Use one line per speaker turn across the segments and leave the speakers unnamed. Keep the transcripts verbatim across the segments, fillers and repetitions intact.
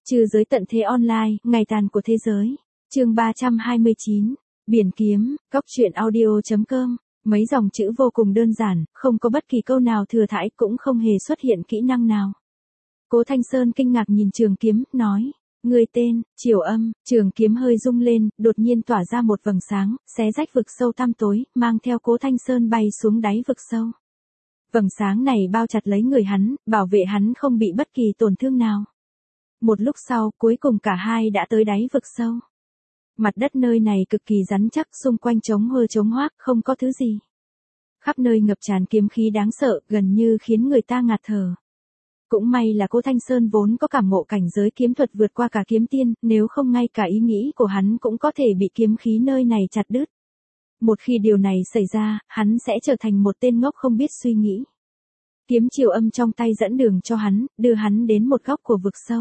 Trừ giới tận thế online, ngày tàn của thế giới. Chương ba trăm hai mươi chín. Biển kiếm, Cóc truyện audio chấm com. Mấy dòng chữ vô cùng đơn giản, không có bất kỳ câu nào thừa thãi, cũng không hề xuất hiện kỹ năng nào. Cố Thanh Sơn kinh ngạc nhìn trường kiếm, nói: "Người tên?" Triều Âm. Trường kiếm hơi rung lên, đột nhiên tỏa ra một vầng sáng, xé rách vực sâu tăm tối, mang theo Cố Thanh Sơn bay xuống đáy vực sâu. Vầng sáng này bao chặt lấy người hắn, bảo vệ hắn không bị bất kỳ tổn thương nào. Một lúc sau, cuối cùng cả hai đã tới đáy vực sâu. Mặt đất nơi này cực kỳ rắn chắc, xung quanh trống hơ trống hoác, không có thứ gì. Khắp nơi ngập tràn kiếm khí đáng sợ, gần như khiến người ta ngạt thở. Cũng may là Cố Thanh Sơn vốn có cảm ngộ cảnh giới kiếm thuật vượt qua cả kiếm tiên, nếu không ngay cả ý nghĩ của hắn cũng có thể bị kiếm khí nơi này chặt đứt. Một khi điều này xảy ra, hắn sẽ trở thành một tên ngốc không biết suy nghĩ. Kiếm Triều Âm trong tay dẫn đường cho hắn, đưa hắn đến một góc của vực sâu.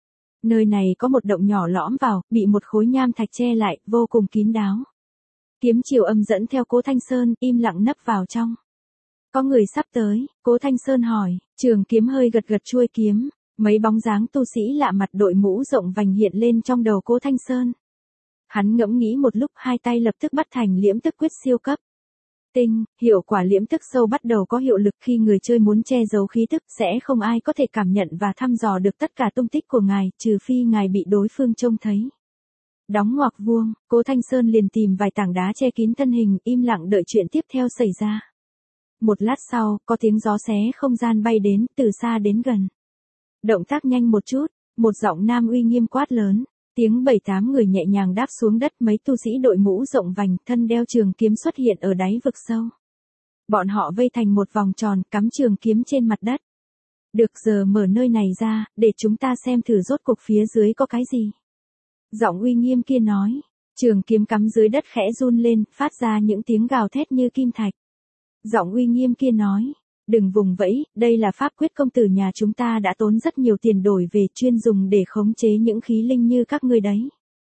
Nơi này có một động nhỏ lõm vào, bị một khối nham thạch che lại, vô cùng kín đáo. Kiếm Triều Âm dẫn theo Cố Thanh Sơn, im lặng nấp vào trong. "Có người sắp tới?" Cố Thanh Sơn hỏi. Trường kiếm hơi gật gật chuôi kiếm, mấy bóng dáng tu sĩ lạ mặt đội mũ rộng vành hiện lên trong đầu Cố Thanh Sơn. Hắn ngẫm nghĩ một lúc, hai tay lập tức bắt thành liễm tức quyết siêu cấp. Tinh, hiệu quả liễm tức sâu bắt đầu có hiệu lực khi người chơi muốn che giấu khí tức, sẽ không ai có thể cảm nhận và thăm dò được tất cả tung tích của ngài, trừ phi ngài bị đối phương trông thấy. Đóng ngoặc vuông, Cố Thanh Sơn liền tìm vài tảng đá che kín thân hình, im lặng đợi chuyện tiếp theo xảy ra. Một lát sau, có tiếng gió xé không gian bay đến, từ xa đến gần. Động tác nhanh một chút, một giọng nam uy nghiêm quát lớn. Tiếng bảy tám người nhẹ nhàng đáp xuống đất, mấy tu sĩ đội mũ rộng vành, thân đeo trường kiếm xuất hiện ở đáy vực sâu. Bọn họ vây thành một vòng tròn, cắm trường kiếm trên mặt đất. "Được, giờ mở nơi này ra, để chúng ta xem thử rốt cuộc phía dưới có cái gì." Giọng uy nghiêm kia nói. Trường kiếm cắm dưới đất khẽ run lên, phát ra những tiếng gào thét như kim thạch. Giọng uy nghiêm kia nói: "Đừng vùng vẫy, đây là pháp quyết công tử nhà chúng ta đã tốn rất nhiều tiền đổi về, chuyên dùng để khống chế những khí linh như các ngươi đấy.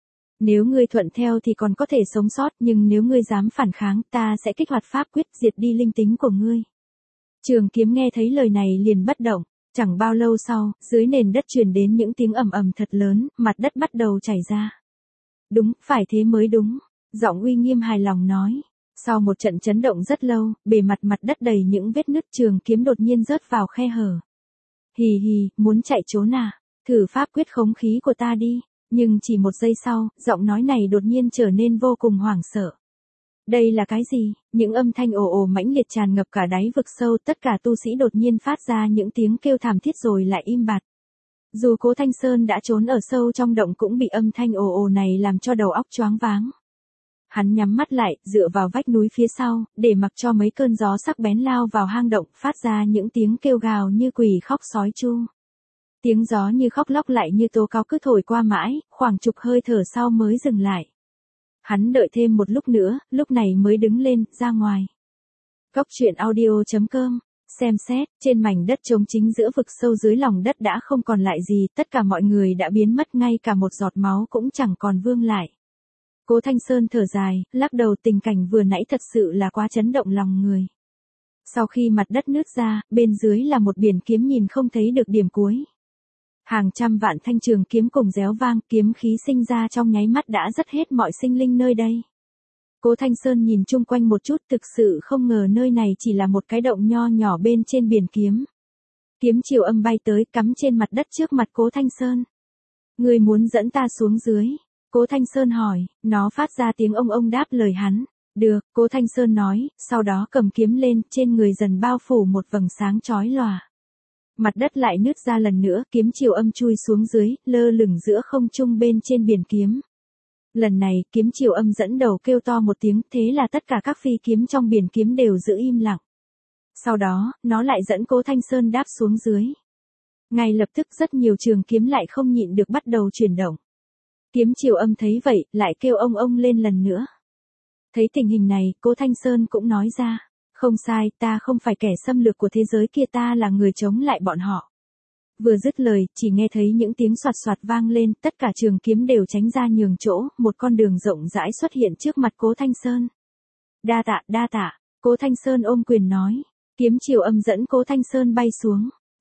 Nếu ngươi thuận theo thì còn có thể sống sót, nhưng nếu ngươi dám phản kháng, ta sẽ kích hoạt pháp quyết diệt đi linh tính của ngươi." Trường kiếm nghe thấy lời này liền bất động. Chẳng bao lâu sau, dưới nền đất truyền đến những tiếng ầm ầm thật lớn, mặt đất bắt đầu chảy ra. "Đúng, phải thế mới đúng." Giọng uy nghiêm hài lòng nói. Sau một trận chấn động rất lâu, bề mặt mặt đất đầy những vết nứt, trường kiếm đột nhiên rớt vào khe hở. "Hì hì, muốn chạy trốn à? Thử pháp quyết khống khí của ta đi." Nhưng chỉ một giây sau, giọng nói này đột nhiên trở nên vô cùng hoảng sợ. Đây là cái gì? Những âm thanh ồ ồ mãnh liệt tràn ngập cả đáy vực sâu, tất cả tu sĩ đột nhiên phát ra những tiếng kêu thảm thiết rồi lại im bặt. Dù Cố Thanh Sơn đã trốn ở sâu trong động cũng bị âm thanh ồ ồ này làm cho đầu óc choáng váng. Hắn nhắm mắt lại, dựa vào vách núi phía sau, để mặc cho mấy cơn gió sắc bén lao vào hang động, phát ra những tiếng kêu gào như quỷ khóc sói chu. Tiếng gió như khóc lóc lại như tố cáo cứ thổi qua mãi, khoảng chục hơi thở sau mới dừng lại. Hắn đợi thêm một lúc nữa, lúc này mới đứng lên, ra ngoài. Cóc truyện audio chấm com. Xem xét, trên mảnh đất trống chính giữa vực sâu dưới lòng đất đã không còn lại gì, tất cả mọi người đã biến mất, ngay cả một giọt máu cũng chẳng còn vương lại. Cố Thanh Sơn thở dài, lắc đầu, tình cảnh vừa nãy thật sự là quá chấn động lòng người. Sau khi mặt đất nứt ra, bên dưới là một biển kiếm nhìn không thấy được điểm cuối. Hàng trăm vạn thanh trường kiếm cùng réo vang, kiếm khí sinh ra trong nháy mắt đã dất hết mọi sinh linh nơi đây. Cố Thanh Sơn nhìn chung quanh một chút, thực sự không ngờ nơi này chỉ là một cái động nho nhỏ bên trên biển kiếm. Kiếm Triều Âm bay tới, cắm trên mặt đất trước mặt Cố Thanh Sơn. "Ngươi muốn dẫn ta xuống dưới?" Cố Thanh Sơn hỏi. Nó phát ra tiếng ông ông đáp lời hắn. "Được," Cố Thanh Sơn nói, sau đó cầm kiếm lên, trên người dần bao phủ một vầng sáng chói lòa. Mặt đất lại nứt ra lần nữa, kiếm Triều Âm chui xuống dưới, lơ lửng giữa không trung bên trên biển kiếm. Lần này, kiếm Triều Âm dẫn đầu kêu to một tiếng, thế là tất cả các phi kiếm trong biển kiếm đều giữ im lặng. Sau đó, nó lại dẫn Cố Thanh Sơn đáp xuống dưới. Ngay lập tức rất nhiều trường kiếm lại không nhịn được bắt đầu chuyển động. Kiếm Triều Âm thấy vậy, lại kêu ông ông lên lần nữa. Thấy tình hình này, Cố Thanh Sơn cũng nói ra. "Không sai, ta không phải kẻ xâm lược của thế giới kia, ta là người chống lại bọn họ." Vừa dứt lời, chỉ nghe thấy những tiếng soạt soạt vang lên, tất cả trường kiếm đều tránh ra nhường chỗ, một con đường rộng rãi xuất hiện trước mặt Cố Thanh Sơn. "Đa tạ, đa tạ." Cố Thanh Sơn ôm quyền nói. Kiếm Triều Âm dẫn Cố Thanh Sơn bay xuống.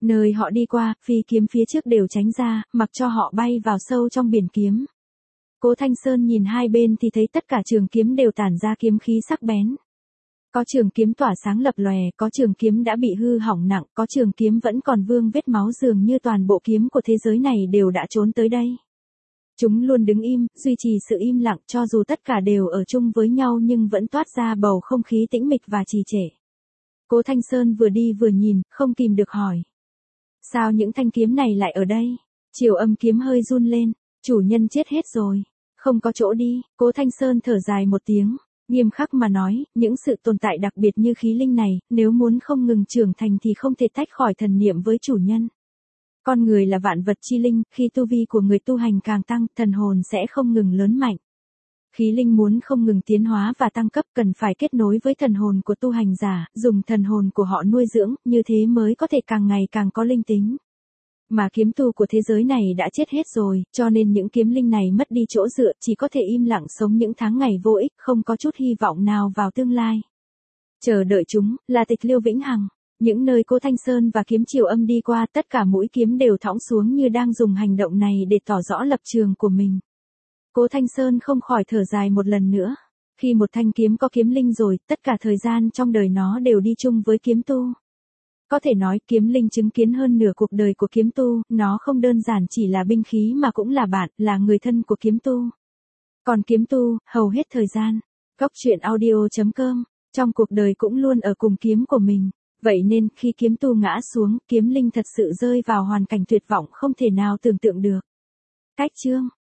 Nơi họ đi qua, phi kiếm phía trước đều tránh ra, mặc cho họ bay vào sâu trong biển kiếm. Cố Thanh Sơn nhìn hai bên thì thấy tất cả trường kiếm đều tản ra kiếm khí sắc bén. Có trường kiếm tỏa sáng lập lòe, có trường kiếm đã bị hư hỏng nặng, có trường kiếm vẫn còn vương vết máu, dường như toàn bộ kiếm của thế giới này đều đã trốn tới đây. Chúng luôn đứng im, duy trì sự im lặng, cho dù tất cả đều ở chung với nhau nhưng vẫn toát ra bầu không khí tĩnh mịch và trì trệ. Cố Thanh Sơn vừa đi vừa nhìn, không kìm được hỏi. Sao những thanh kiếm này lại ở đây? Triều Âm kiếm hơi run lên, chủ nhân chết hết rồi, không có chỗ đi. Cố Thanh Sơn thở dài một tiếng, nghiêm khắc mà nói, những sự tồn tại đặc biệt như khí linh này, nếu muốn không ngừng trưởng thành thì không thể tách khỏi thần niệm với chủ nhân. Con người là vạn vật chi linh, khi tu vi của người tu hành càng tăng, thần hồn sẽ không ngừng lớn mạnh. Khí linh muốn không ngừng tiến hóa và tăng cấp cần phải kết nối với thần hồn của tu hành giả, dùng thần hồn của họ nuôi dưỡng, như thế mới có thể càng ngày càng có linh tính. Mà kiếm tu của thế giới này đã chết hết rồi, cho nên những kiếm linh này mất đi chỗ dựa, chỉ có thể im lặng sống những tháng ngày vô ích, không có chút hy vọng nào vào tương lai. Chờ đợi chúng, là tịch liêu vĩnh hằng. Những nơi Cố Thanh Sơn và kiếm Triều Âm đi qua, tất cả mũi kiếm đều thõng xuống như đang dùng hành động này để tỏ rõ lập trường của mình. Cố Thanh Sơn không khỏi thở dài một lần nữa. Khi một thanh kiếm có kiếm linh rồi, tất cả thời gian trong đời nó đều đi chung với kiếm tu. Có thể nói kiếm linh chứng kiến hơn nửa cuộc đời của kiếm tu, nó không đơn giản chỉ là binh khí mà cũng là bạn, là người thân của kiếm tu. Còn kiếm tu, hầu hết thời gian, Cóc truyện audio chấm com, trong cuộc đời cũng luôn ở cùng kiếm của mình. Vậy nên khi kiếm tu ngã xuống, kiếm linh thật sự rơi vào hoàn cảnh tuyệt vọng không thể nào tưởng tượng được. Cách chương